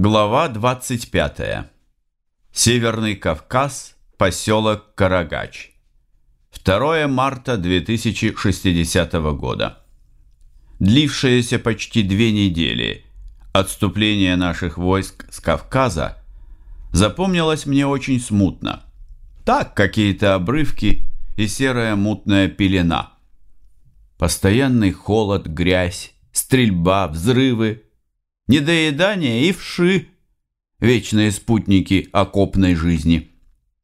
Глава 25. Северный Кавказ, поселок Карагач. 2 марта 2060 года. Длившееся почти 2 недели отступление наших войск с Кавказа запомнилось мне очень смутно. Так, какие-то обрывки и серая мутная пелена. Постоянный холод, грязь, стрельба, взрывы, недоедание и вши, вечные спутники окопной жизни.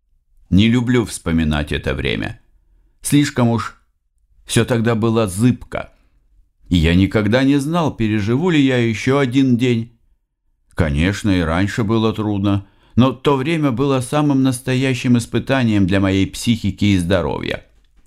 Не люблю вспоминать это время. Слишком уж все тогда было зыбко. И я никогда не знал, переживу ли я еще один день. Конечно, и раньше было трудно, но то время было самым настоящим испытанием для моей психики и здоровья.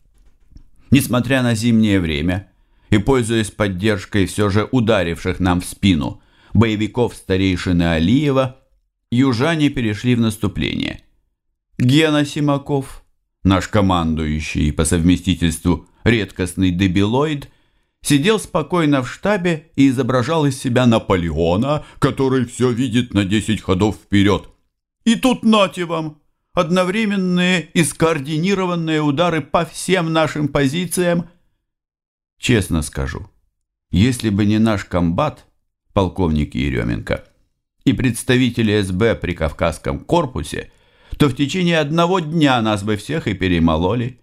Несмотря на зимнее время и пользуясь поддержкой все же ударивших нам в спину боевиков старейшины Алиева, южане перешли в наступление. Гена Симаков, наш командующий и по совместительству редкостный дебилоид, сидел спокойно в штабе и изображал из себя Наполеона, который все видит на 10 ходов вперед. И тут нате вам! Одновременные и скоординированные удары по всем нашим позициям. Честно скажу, если бы не наш комбат, полковник Еременко, и представители СБ при Кавказском корпусе, то в течение одного дня нас бы всех и перемололи.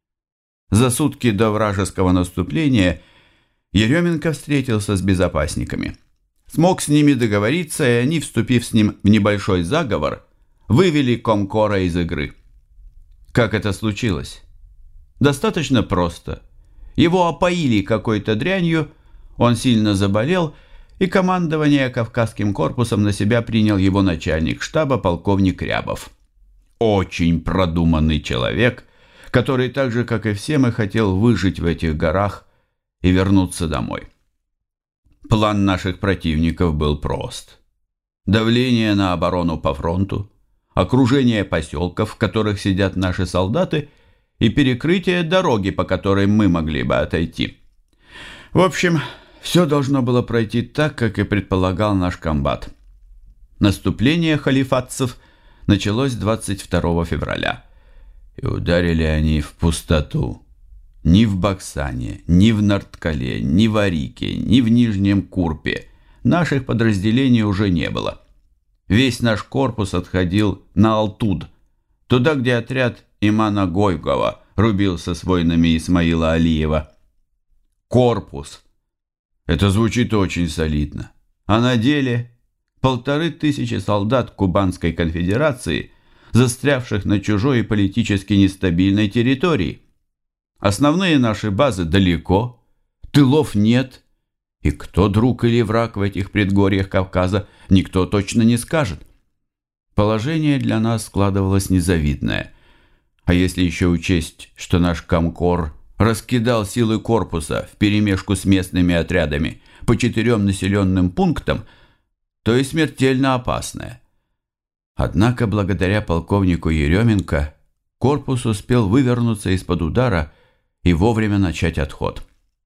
За сутки до вражеского наступления Еременко встретился с безопасниками. Смог с ними договориться, и они, вступив с ним в небольшой заговор, вывели Комкора из игры. Как это случилось? Достаточно просто. Его опоили какой-то дрянью, он сильно заболел, и командование Кавказским корпусом на себя принял его начальник штаба полковник Рябов. Очень продуманный человек, который так же, как и все мы, хотел выжить в этих горах и вернуться домой. План наших противников был прост. Давление на оборону по фронту, окружение поселков, в которых сидят наши солдаты, и перекрытие дороги, по которой мы могли бы отойти. В общем, все должно было пройти так, как и предполагал наш комбат. Наступление халифатцев началось 22 февраля, и ударили они в пустоту. Ни в Баксане, ни в Нарткале, ни в Арике, ни в Нижнем Курпе наших подразделений уже не было. Весь наш корпус отходил на Алтуд, туда, где отряд имана Гойгова рубился с воинами Исмаила Алиева. Корпус. Это звучит очень солидно. А на деле 1500 солдат Кубанской конфедерации, застрявших на чужой и политически нестабильной территории. Основные наши базы далеко, тылов нет, и кто друг или враг в этих предгорьях Кавказа, никто точно не скажет. Положение для нас складывалось незавидное. А если еще учесть, что наш Комкор раскидал силы корпуса вперемешку с местными отрядами по 4 населенным пунктам, то и смертельно опасное. Однако, благодаря полковнику Еременко, корпус успел вывернуться из-под удара и вовремя начать отход.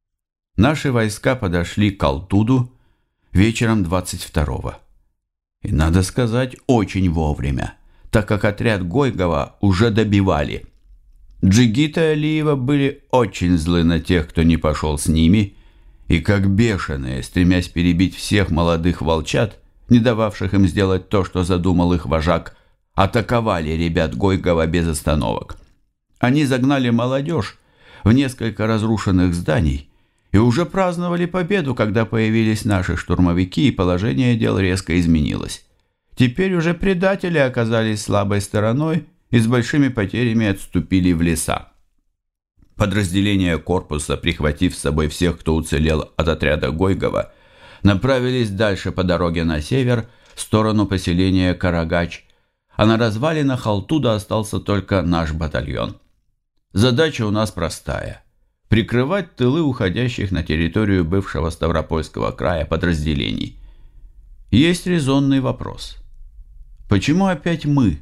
Наши войска подошли к Алтуду вечером 22-го. И, надо сказать, очень вовремя, так как отряд Гойгова уже добивали. Джигиты Алиева были очень злы на тех, кто не пошел с ними, и как бешеные, стремясь перебить всех молодых волчат, не дававших им сделать то, что задумал их вожак, атаковали ребят Гойгова без остановок. Они загнали молодежь в несколько разрушенных зданий и уже праздновали победу, когда появились наши штурмовики, и положение дел резко изменилось. Теперь уже предатели оказались слабой стороной и с большими потерями отступили в леса. Подразделения корпуса, прихватив с собой всех, кто уцелел от отряда Гойгова, направились дальше по дороге на север, в сторону поселения Карагач, а на развалинах Алтуда остался только наш батальон. Задача у нас простая – прикрывать тылы уходящих на территорию бывшего Ставропольского края подразделений. Есть резонный вопрос. Почему опять мы?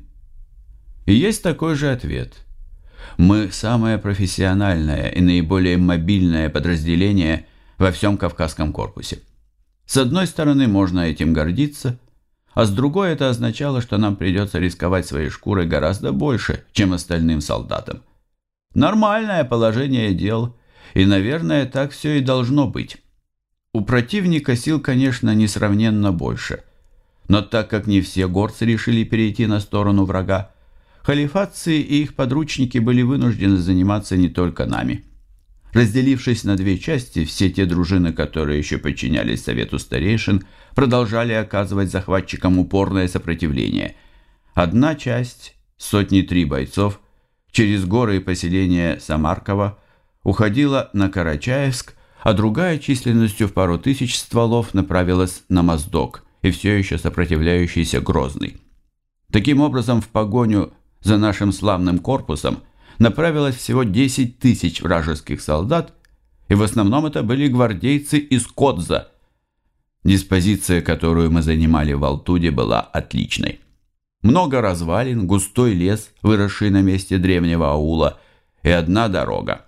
И есть такой же ответ. Мы самое профессиональное и наиболее мобильное подразделение во всем Кавказском корпусе. С одной стороны, можно этим гордиться, а с другой это означало, что нам придется рисковать своей шкурой гораздо больше, чем остальным солдатам. Нормальное положение дел, и, наверное, так все и должно быть. У противника сил, конечно, несравненно больше, но так как не все горцы решили перейти на сторону врага, халифатцы и их подручники были вынуждены заниматься не только нами. Разделившись на две части, все те дружины, которые еще подчинялись совету старейшин, продолжали оказывать захватчикам упорное сопротивление. Одна часть, 103 бойцов, через горы и поселение Самарково уходила на Карачаевск, а другая численностью в пару тысяч стволов направилась на Моздок и все еще сопротивляющийся Грозный. Таким образом, в погоню за нашим славным корпусом направилось всего 10 тысяч вражеских солдат, и в основном это были гвардейцы из Кодза. Диспозиция, которую мы занимали в Алтуде, была отличной. Много развалин, густой лес, выросший на месте древнего аула, и одна дорога.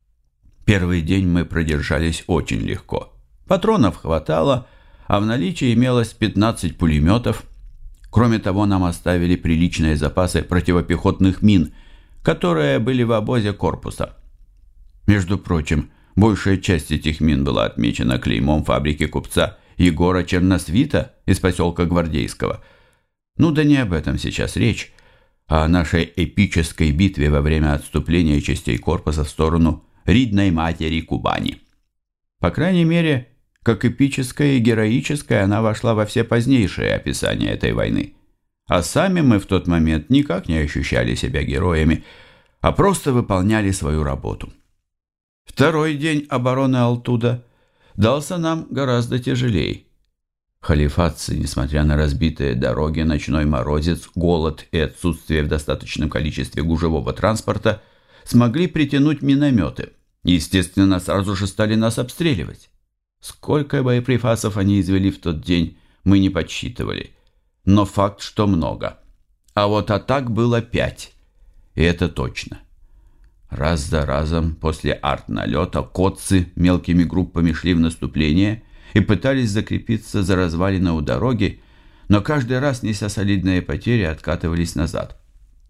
Первый день мы продержались очень легко. Патронов хватало, а в наличии имелось 15 пулеметов. Кроме того, нам оставили приличные запасы противопехотных мин, которые были в обозе корпуса. Между прочим, большая часть этих мин была отмечена клеймом фабрики купца Егора Черносвита из поселка Гвардейского. Ну да не об этом сейчас речь, а о нашей эпической битве во время отступления частей корпуса в сторону Ридной матери Кубани. По крайней мере, как эпическая и героическая, она вошла во все позднейшие описания этой войны. А сами мы в тот момент никак не ощущали себя героями, а просто выполняли свою работу. Второй день обороны Алтуда дался нам гораздо тяжелее. Халифатцы, несмотря на разбитые дороги, ночной морозец, голод и отсутствие в достаточном количестве гужевого транспорта, смогли притянуть минометы и, естественно, сразу же стали нас обстреливать. Сколько боеприпасов они извели в тот день, мы не подсчитывали. Но факт, что много. А вот атак было 5. И это точно. Раз за разом после арт-налета котцы мелкими группами шли в наступление и пытались закрепиться за развалины у дороги, но каждый раз, неся солидные потери, откатывались назад.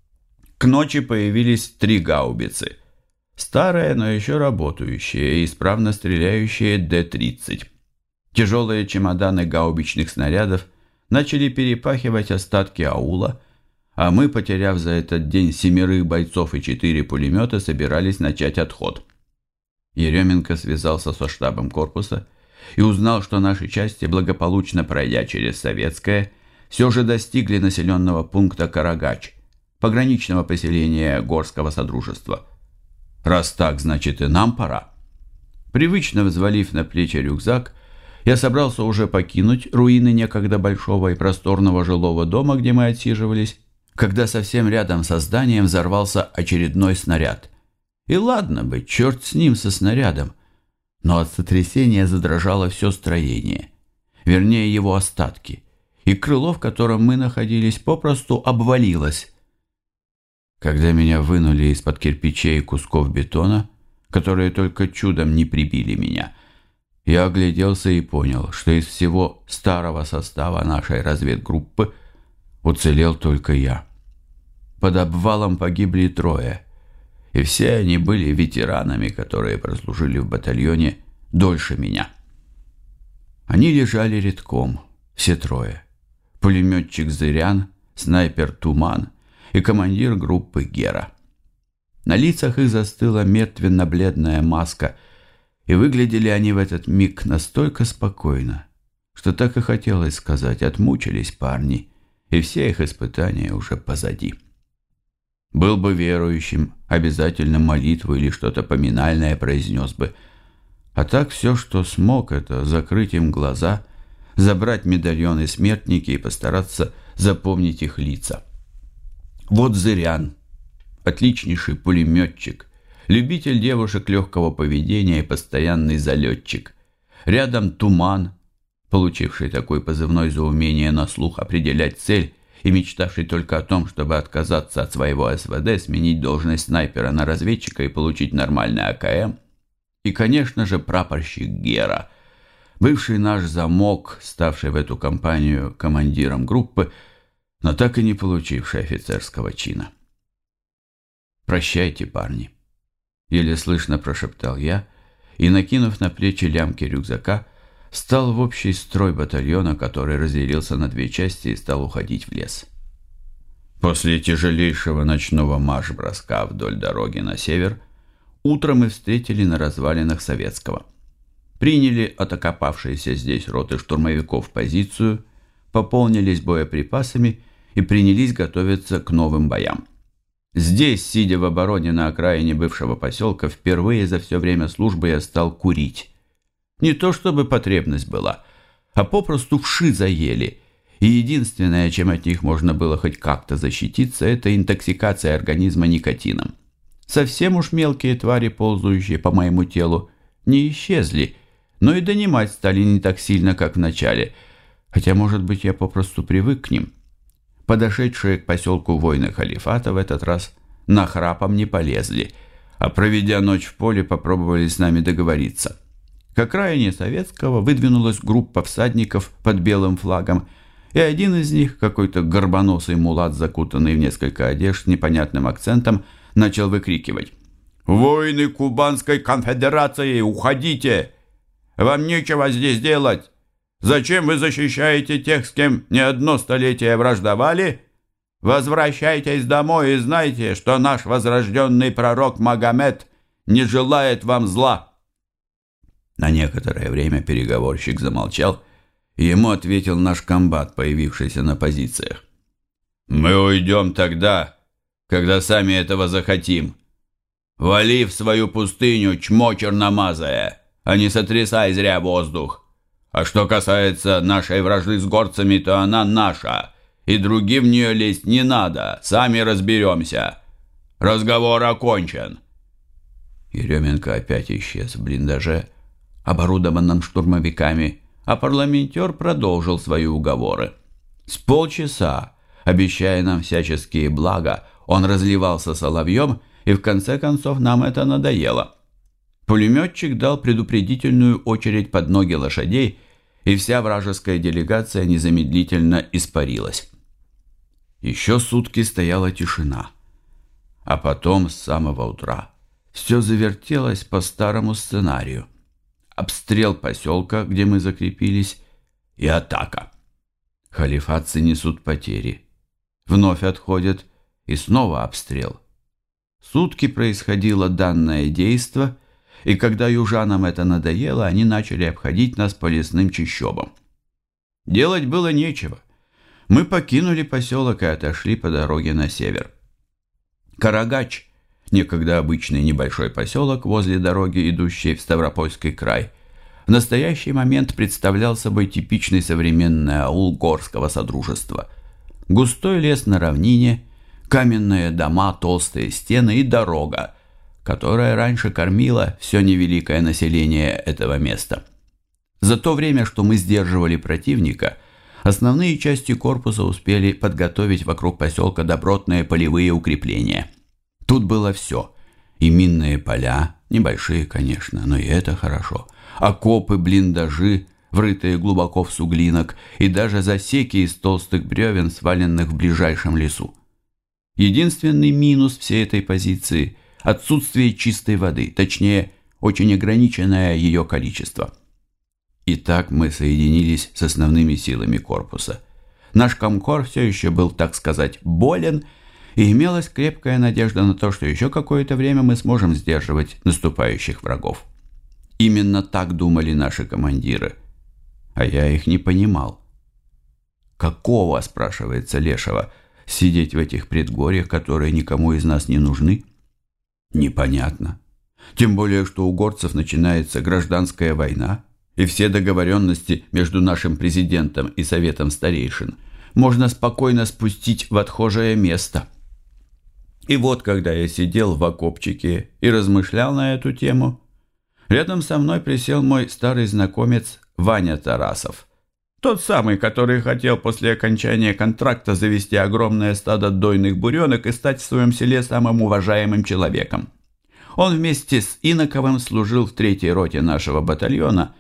К ночи появились 3 гаубицы. Старые, но еще работающие и исправно стреляющие Д-30. Тяжелые чемоданы гаубичных снарядов начали перепахивать остатки аула, а мы, потеряв за этот день 7 бойцов и 4 пулемета, собирались начать отход. Еременко связался со штабом корпуса и узнал, что наши части, благополучно пройдя через Советское, все же достигли населенного пункта Карагач, пограничного поселения Горского Содружества. Раз так, значит и нам пора. Привычно взвалив на плечи рюкзак, я собрался уже покинуть руины некогда большого и просторного жилого дома, где мы отсиживались, когда совсем рядом со зданием взорвался очередной снаряд. И ладно бы, черт с ним, со снарядом, но от сотрясения задрожало все строение, вернее его остатки, и крыло, в котором мы находились, попросту обвалилось. Когда меня вынули из-под кирпичей и кусков бетона, которые только чудом не прибили меня, я огляделся и понял, что из всего старого состава нашей разведгруппы уцелел только я. Под обвалом погибли 3, и все они были ветеранами, которые прослужили в батальоне дольше меня. Они лежали редком, все 3. Пулеметчик Зырян, снайпер Туман и командир группы Гера. На лицах их застыла мертвенно-бледная маска, и выглядели они в этот миг настолько спокойно, что так и хотелось сказать: отмучились парни, и все их испытания уже позади. Был бы верующим, обязательно молитву или что-то поминальное произнес бы, а так все, что смог, это закрыть им глаза, забрать медальоны смертники и постараться запомнить их лица. Вот Зырян, отличнейший пулеметчик, любитель девушек легкого поведения и постоянный залетчик. Рядом Туман, получивший такой позывной за умение на слух определять цель и мечтавший только о том, чтобы отказаться от своего СВД, сменить должность снайпера на разведчика и получить нормальный АКМ. И, конечно же, прапорщик Гера, бывший наш замок, ставший в эту компанию командиром группы, но так и не получивший офицерского чина. «Прощайте, парни», — еле слышно прошептал я, и, накинув на плечи лямки рюкзака, встал в общий строй батальона, который разделился на две части и стал уходить в лес. После тяжелейшего ночного марш-броска вдоль дороги на север утром мы встретили на развалинах Советского. Приняли от окопавшейся здесь роты штурмовиков позицию, пополнились боеприпасами и принялись готовиться к новым боям. Здесь, сидя в обороне на окраине бывшего поселка, впервые за все время службы я стал курить. Не то чтобы потребность была, а попросту вши заели, и единственное, чем от них можно было хоть как-то защититься, это интоксикация организма никотином. Совсем уж мелкие твари, ползающие по моему телу, не исчезли, но и донимать стали не так сильно, как в начале, хотя, может быть, я попросту привык к ним. Подошедшие к поселку воины халифата в этот раз нахрапом не полезли, а, проведя ночь в поле, попробовали с нами договориться. К окраине Советского выдвинулась группа всадников под белым флагом, и один из них, какой-то горбоносый мулат, закутанный в несколько одежд с непонятным акцентом, начал выкрикивать: «Воины Кубанской конфедерации, уходите! Вам нечего здесь делать! Зачем вы защищаете тех, с кем не одно столетие враждовали? Возвращайтесь домой и знайте, что наш возрожденный пророк Магомед не желает вам зла!» На некоторое время переговорщик замолчал, и ему ответил наш комбат, появившийся на позициях: «Мы уйдем тогда, когда сами этого захотим. Вали в свою пустыню, чмо черномазое, а не сотрясай зря воздух. А что касается нашей вражды с горцами, то она наша, и другим в нее лезть не надо, сами разберемся. Разговор окончен». Еременко опять исчез в блиндаже, оборудованном штурмовиками, а парламентер продолжил свои уговоры. С полчаса, обещая нам всяческие блага, он разливался соловьем, и в конце концов нам это надоело. Пулеметчик дал предупредительную очередь под ноги лошадей, и вся вражеская делегация незамедлительно испарилась. Еще сутки стояла тишина, а потом с самого утра все завертелось по старому сценарию. Обстрел поселка, где мы закрепились, и атака. Халифатцы несут потери. Вновь отходят, и снова обстрел. Сутки происходило данное действо, и когда южанам это надоело, они начали обходить нас по лесным чащобам. Делать было нечего. Мы покинули поселок и отошли по дороге на север. Карагач, некогда обычный небольшой поселок возле дороги, идущей в Ставропольский край, в настоящий момент представлял собой типичный современный аул горского содружества. Густой лес на равнине, каменные дома, толстые стены и дорога, которая раньше кормила все невеликое население этого места. За то время, что мы сдерживали противника, основные части корпуса успели подготовить вокруг поселка добротные полевые укрепления. Тут было все. И минные поля, небольшие, конечно, но и это хорошо. Окопы, блиндажи, врытые глубоко в суглинок, и даже засеки из толстых бревен, сваленных в ближайшем лесу. Единственный минус всей этой позиции – отсутствие чистой воды, точнее, очень ограниченное ее количество. Итак, мы соединились с основными силами корпуса. Наш комкор все еще был, так сказать, болен, и имелась крепкая надежда на то, что еще какое-то время мы сможем сдерживать наступающих врагов. Именно так думали наши командиры, а я их не понимал. Какого, спрашивается Лешего, сидеть в этих предгорьях, которые никому из нас не нужны? Непонятно. Тем более, что у горцев начинается гражданская война, и все договоренности между нашим президентом и советом старейшин можно спокойно спустить в отхожее место. И вот, когда я сидел в окопчике и размышлял на эту тему, рядом со мной присел мой старый знакомец Ваня Тарасов. Тот самый, который хотел после окончания контракта завести огромное стадо дойных буренок и стать в своем селе самым уважаемым человеком. Он вместе с Иноковым служил в 3-й роте нашего батальона,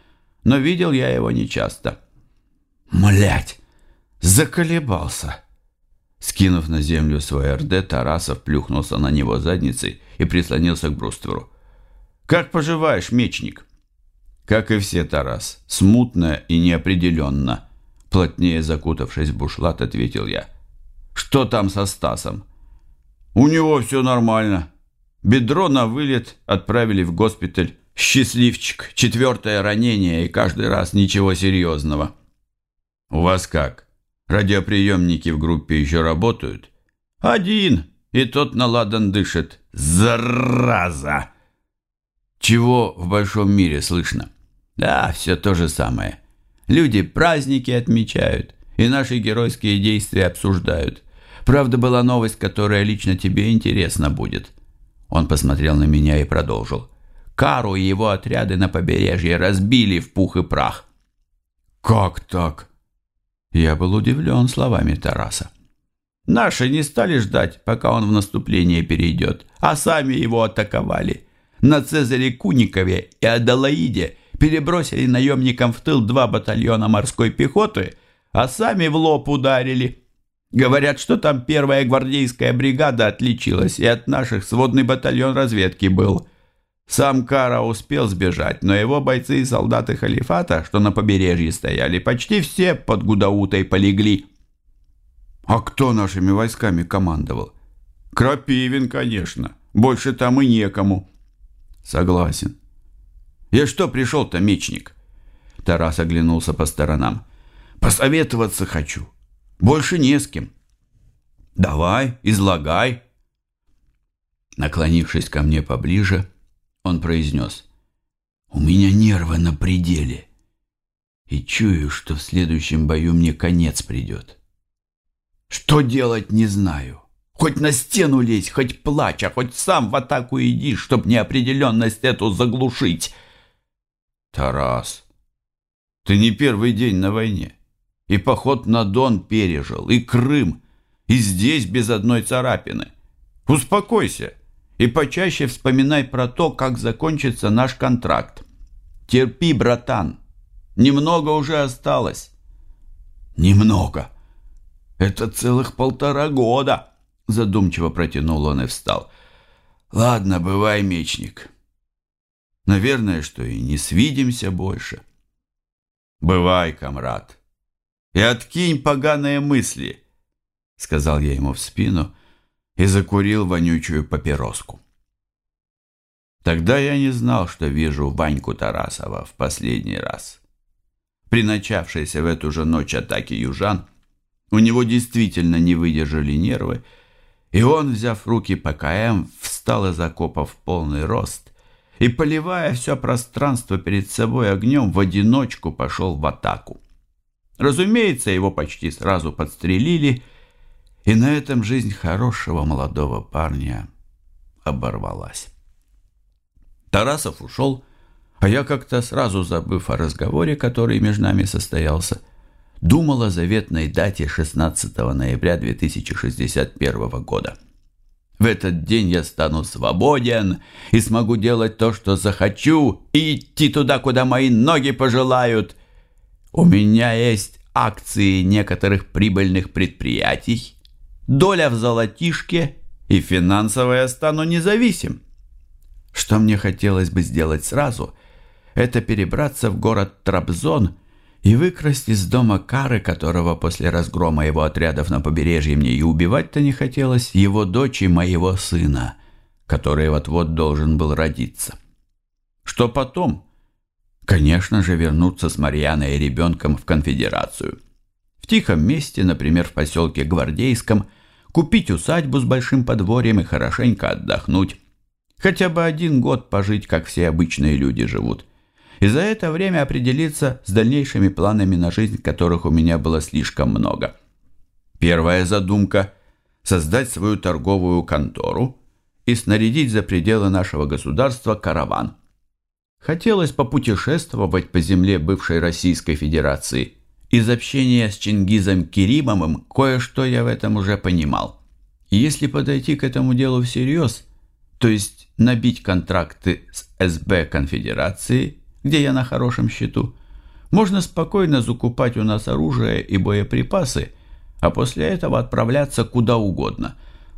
но видел я его нечасто. Млять! Заколебался! Скинув на землю свой РД, Тарасов плюхнулся на него задницей и прислонился к брустверу. «Как поживаешь, мечник?» «Как и все, Тарас, смутно и неопределенно», плотнее закутавшись в бушлат, ответил я. «Что там со Стасом?» «У него все нормально. Бедро на вылет, отправили в госпиталь. Счастливчик, 4-е ранение и каждый раз ничего серьезного». «У вас как? Радиоприемники в группе еще работают?» «Один, и тот наладан дышит. Зараза!» «Чего в большом мире слышно?» «Да, все то же самое. Люди праздники отмечают и наши геройские действия обсуждают. Правда, была новость, которая лично тебе интересна будет». Он посмотрел на меня и продолжил. «Кару и его отряды на побережье разбили в пух и прах». «Как так?» Я был удивлен словами Тараса. «Наши не стали ждать, пока он в наступление перейдет, а сами его атаковали. На Цезаре Куникове и Адалаиде перебросили наемникам в тыл 2 батальона морской пехоты, а сами в лоб ударили. Говорят, что там 1-я гвардейская бригада отличилась, и от наших сводный батальон разведки был. Сам Кара успел сбежать, но его бойцы и солдаты халифата, что на побережье стояли, почти все под Гудаутой полегли». «А кто нашими войсками командовал?» «Крапивин, конечно. Больше там и некому». «Согласен. Я что пришел-то, мечник?» Тарас оглянулся по сторонам. «Посоветоваться хочу. Больше не с кем». «Давай, излагай». Наклонившись ко мне поближе, он произнес: «У меня нервы на пределе, и чую, что в следующем бою мне конец придет. Что делать, не знаю. Хоть на стену лезь, хоть плачь, а хоть сам в атаку иди, чтоб неопределенность эту заглушить». «Тарас, ты не первый день на войне. И поход на Дон пережил, и Крым, и здесь без одной царапины. Успокойся и почаще вспоминай про то, как закончится наш контракт. Терпи, братан, немного уже осталось». «Немного? Это целых 1,5 года», задумчиво протянул он и встал. «Ладно, бывай, мечник. Наверное, что и не свидимся больше». «Бывай, комрад. И откинь поганые мысли», сказал я ему в спину и закурил вонючую папироску. Тогда я не знал, что вижу Ваньку Тарасова в последний раз. При начавшейся в эту же ночь атаке южан у него действительно не выдержали нервы, и он, взяв в руки ПКМ, встал из окопа в полный рост и, поливая все пространство перед собой огнем, в одиночку пошел в атаку. Разумеется, его почти сразу подстрелили, и на этом жизнь хорошего молодого парня оборвалась. Тарасов ушел, а я, как-то сразу забыв о разговоре, который между нами состоялся, думал о заветной дате 16 ноября 2061 года. В этот день я стану свободен и смогу делать то, что захочу, и идти туда, куда мои ноги пожелают. У меня есть акции некоторых прибыльных предприятий, доля в золотишке, и финансово я стану независим. Что мне хотелось бы сделать сразу, это перебраться в город Трабзон и выкрасть из дома Кары, которого после разгрома его отрядов на побережье мне и убивать-то не хотелось, его дочь и моего сына, который вот-вот должен был родиться. Что потом? Конечно же, вернуться с Марьяной и ребенком в конфедерацию. В тихом месте, например, в поселке Гвардейском, купить усадьбу с большим подворьем и хорошенько отдохнуть. Хотя бы 1 год пожить, как все обычные люди живут. И за это время определиться с дальнейшими планами на жизнь, которых у меня было слишком много. Первая задумка – создать свою торговую контору и снарядить за пределы нашего государства караван. Хотелось попутешествовать по земле бывшей Российской Федерации. Из общения с Чингизом Керимовым кое-что я в этом уже понимал. И если подойти к этому делу всерьез, то есть набить контракты с СБ Конфедерации, где я на хорошем счету, Можно спокойно закупать у нас оружие и боеприпасы, а после этого отправляться куда угодно.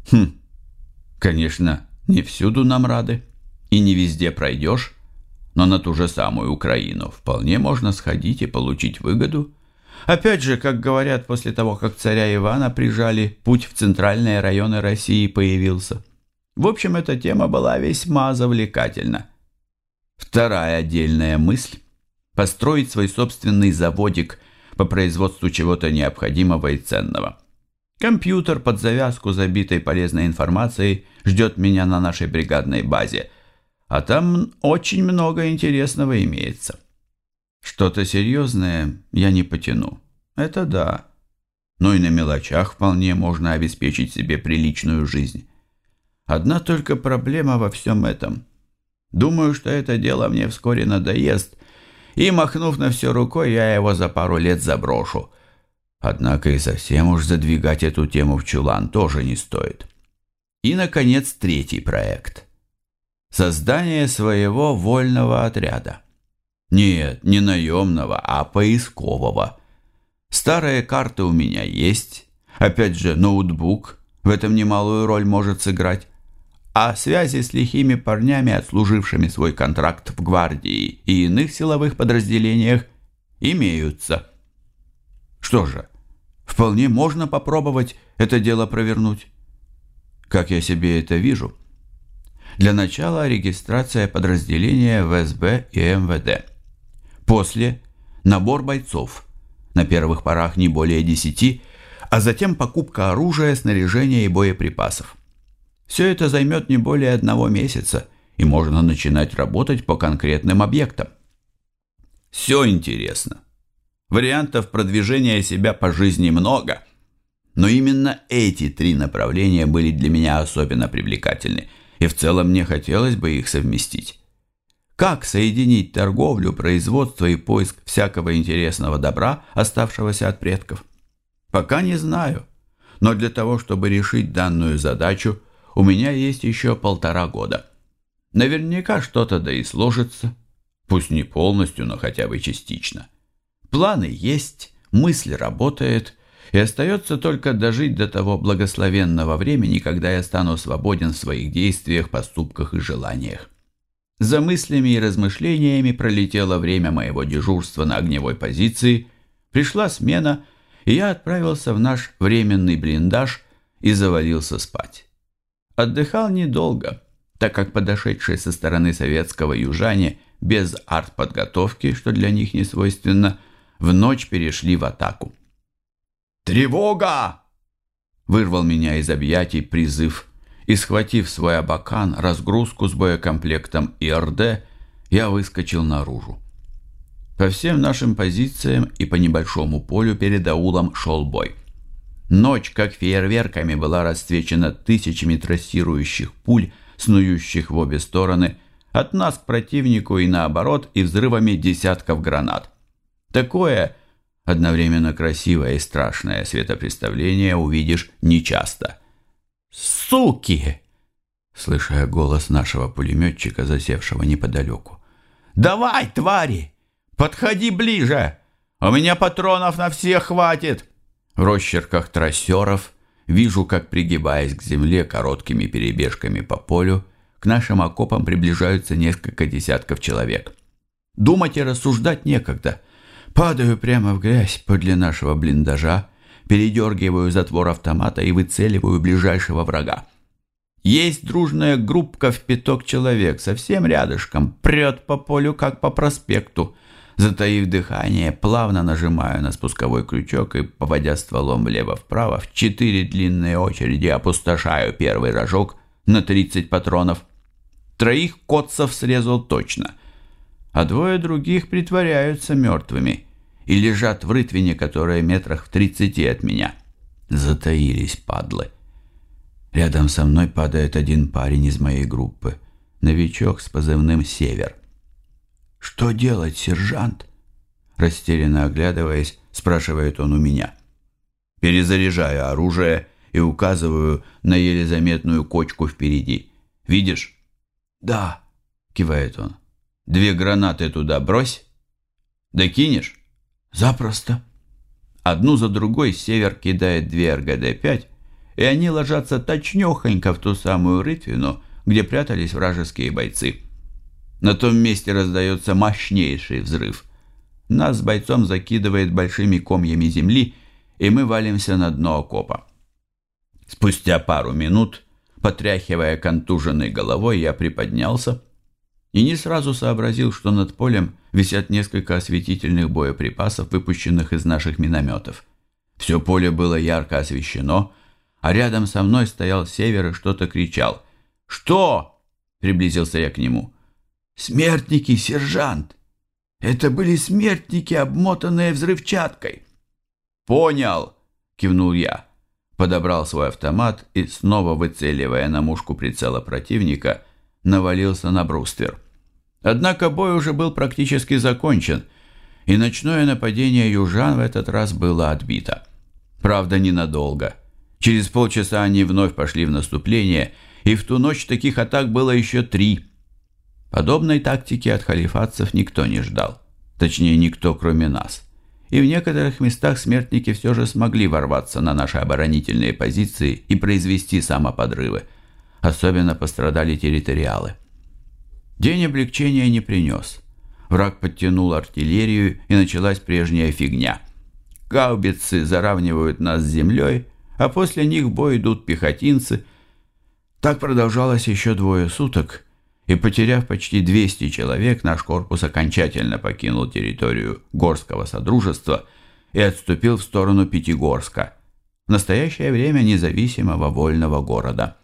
Конечно, не всюду нам рады, и не везде пройдешь, но на ту же самую Украину вполне можно сходить и получить выгоду. Опять же, как говорят, после того, как царя Ивана прижали, путь в центральные районы России появился. В общем, эта тема была весьма завлекательна. Вторая отдельная мысль – построить свой собственный заводик по производству чего-то необходимого и ценного. Компьютер под завязку, забитой полезной информацией, ждет меня на нашей бригадной базе, а там очень много интересного имеется. Что-то серьезное я не потяну, это да, но и на мелочах вполне можно обеспечить себе приличную жизнь. Одна только проблема во всем этом. Думаю, что это дело мне вскоре надоест, и, махнув на все рукой, я его за пару лет заброшу. Однако и совсем уж задвигать эту тему в чулан тоже не стоит. И, наконец, третий проект. Создание своего вольного отряда. Нет, не наемного, а поискового. Старые карты у меня есть. Опять же, ноутбук в этом немалую роль может сыграть. А связи с лихими парнями, отслужившими свой контракт в гвардии и иных силовых подразделениях, имеются. Что же, вполне можно попробовать это дело провернуть. Как я себе это вижу? Для начала регистрация подразделения в СБ и МВД. После набор бойцов, на первых порах не более 10, а затем покупка оружия, снаряжения и боеприпасов. Все это займет не более 1 месяца, и можно начинать работать по конкретным объектам. Все интересно. Вариантов продвижения себя по жизни много, но именно эти 3 направления были для меня особенно привлекательны, и в целом мне хотелось бы их совместить. Как соединить торговлю, производство и поиск всякого интересного добра, оставшегося от предков? Пока не знаю, но для того, чтобы решить данную задачу, у меня есть еще 1,5 года. Наверняка что-то да и сложится, пусть не полностью, но хотя бы частично. Планы есть, мысль работает, и остается только дожить до того благословенного времени, когда я стану свободен в своих действиях, поступках и желаниях. За мыслями и размышлениями пролетело время моего дежурства на огневой позиции, пришла смена, и я отправился в наш временный блиндаж и завалился спать. Отдыхал недолго, так как подошедшие со стороны советского южане без артподготовки, что для них не свойственно, в ночь перешли в атаку. «Тревога!» – вырвал меня из объятий призыв, и, схватив свой абакан, разгрузку с боекомплектом и РД, я выскочил наружу. По всем нашим позициям и по небольшому полю перед аулом шел бой. Ночь, как фейерверками, была расцвечена тысячами трассирующих пуль, снующих в обе стороны, от нас к противнику и наоборот, и взрывами десятков гранат. Такое одновременно красивое и страшное светопреставление увидишь нечасто. «Суки!» — слышу я голос нашего пулеметчика, засевшего неподалеку. «Давай, твари! Подходи ближе! У меня патронов на всех хватит!» В росчерках трассеров вижу, как, пригибаясь к земле короткими перебежками по полю, к нашим окопам приближаются несколько десятков человек. Думать и рассуждать некогда. Падаю прямо в грязь подле нашего блиндажа, передергиваю затвор автомата и выцеливаю ближайшего врага. Есть дружная группка в 5 человек, совсем рядышком, прет по полю, как по проспекту. Затаив дыхание, плавно нажимаю на спусковой крючок и, поводя стволом влево-вправо, в 4 длинные очереди опустошаю первый рожок на 30 патронов. 3 котцев срезал точно, а 2 других притворяются мертвыми и лежат в рытвине, которая метрах в 30 от меня. Затаились, падлы. Рядом со мной падает один парень из моей группы, новичок с позывным «Север». «Что делать, сержант?» Растерянно оглядываясь, спрашивает он у меня. Перезаряжаю оружие и указываю на еле заметную кочку впереди. «Видишь?» «Да», — кивает он. «2 гранаты туда брось. Докинешь?» Запросто. Одну за другой север кидает две РГД-5, и они ложатся точнёхонько в ту самую рытвину, где прятались вражеские бойцы. На том месте раздается мощнейший взрыв. Нас с бойцом закидывает большими комьями земли, и мы валимся на дно окопа. Спустя пару минут, потряхивая контуженной головой, я приподнялся и не сразу сообразил, что над полем висят несколько осветительных боеприпасов, выпущенных из наших минометов. Все поле было ярко освещено, а рядом со мной стоял Север и что-то кричал. «Что?» — приблизился я к нему. «Смертники, сержант! Это были смертники, обмотанные взрывчаткой!» «Понял!» — кивнул я. Подобрал свой автомат и, снова выцеливая на мушку прицела противника, навалился на бруствер. Однако бой уже был практически закончен, и ночное нападение южан в этот раз было отбито. Правда, ненадолго. Через полчаса они вновь пошли в наступление, и в ту ночь таких атак было еще 3. Подобной тактики от халифатцев никто не ждал. Точнее, никто, кроме нас. И в некоторых местах смертники все же смогли ворваться на наши оборонительные позиции и произвести самоподрывы. Особенно пострадали территориалы. День облегчения не принес. Враг подтянул артиллерию, и началась прежняя фигня. Гаубицы заравнивают нас с землей, а после них в бой идут пехотинцы. Так продолжалось еще 2 суток, и, потеряв почти 200 человек, наш корпус окончательно покинул территорию Горского Содружества и отступил в сторону Пятигорска, в настоящее время независимого вольного города.